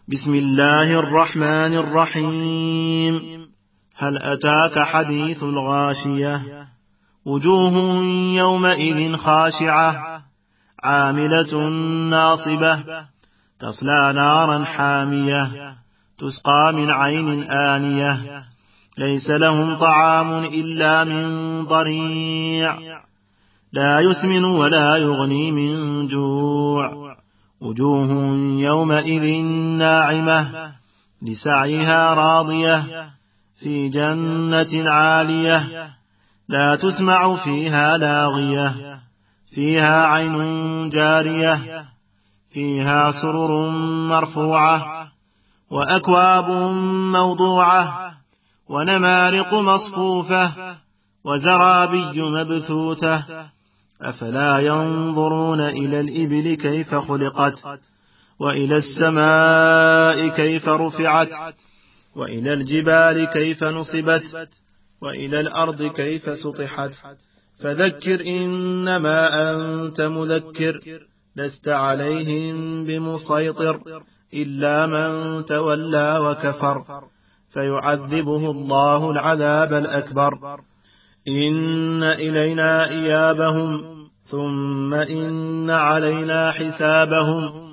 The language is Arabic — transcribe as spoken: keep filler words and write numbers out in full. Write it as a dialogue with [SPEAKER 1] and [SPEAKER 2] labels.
[SPEAKER 1] بسم الله الرحمن الرحيم. هل أتاك حديث الغاشية؟ وجوه يومئذ خاشعة عاملة ناصبة تصلى نارا حامية تسقى من عين آنية ليس لهم طعام إلا من ضريع لا يسمن ولا يغني من جوع. وجوه يومئذ ناعمة لسعيها راضية في جنة عالية لا تسمع فيها لاغية فيها عين جارية فيها سرر مرفوعة وأكواب موضوعة ونمارق مصفوفة وزرابي مبثوثة أفلا ينظرون إلى الإبل كيف خلقت وإلى السماء كيف رفعت وإلى الجبال كيف نصبت وإلى الأرض كيف سطحت فذكر إنما أنت مذكر لست عليهم بمسيطر إلا من تولى وكفر فيعذبه الله العذاب الأكبر. إن إلينا إيابهم ثم إن علينا حسابهم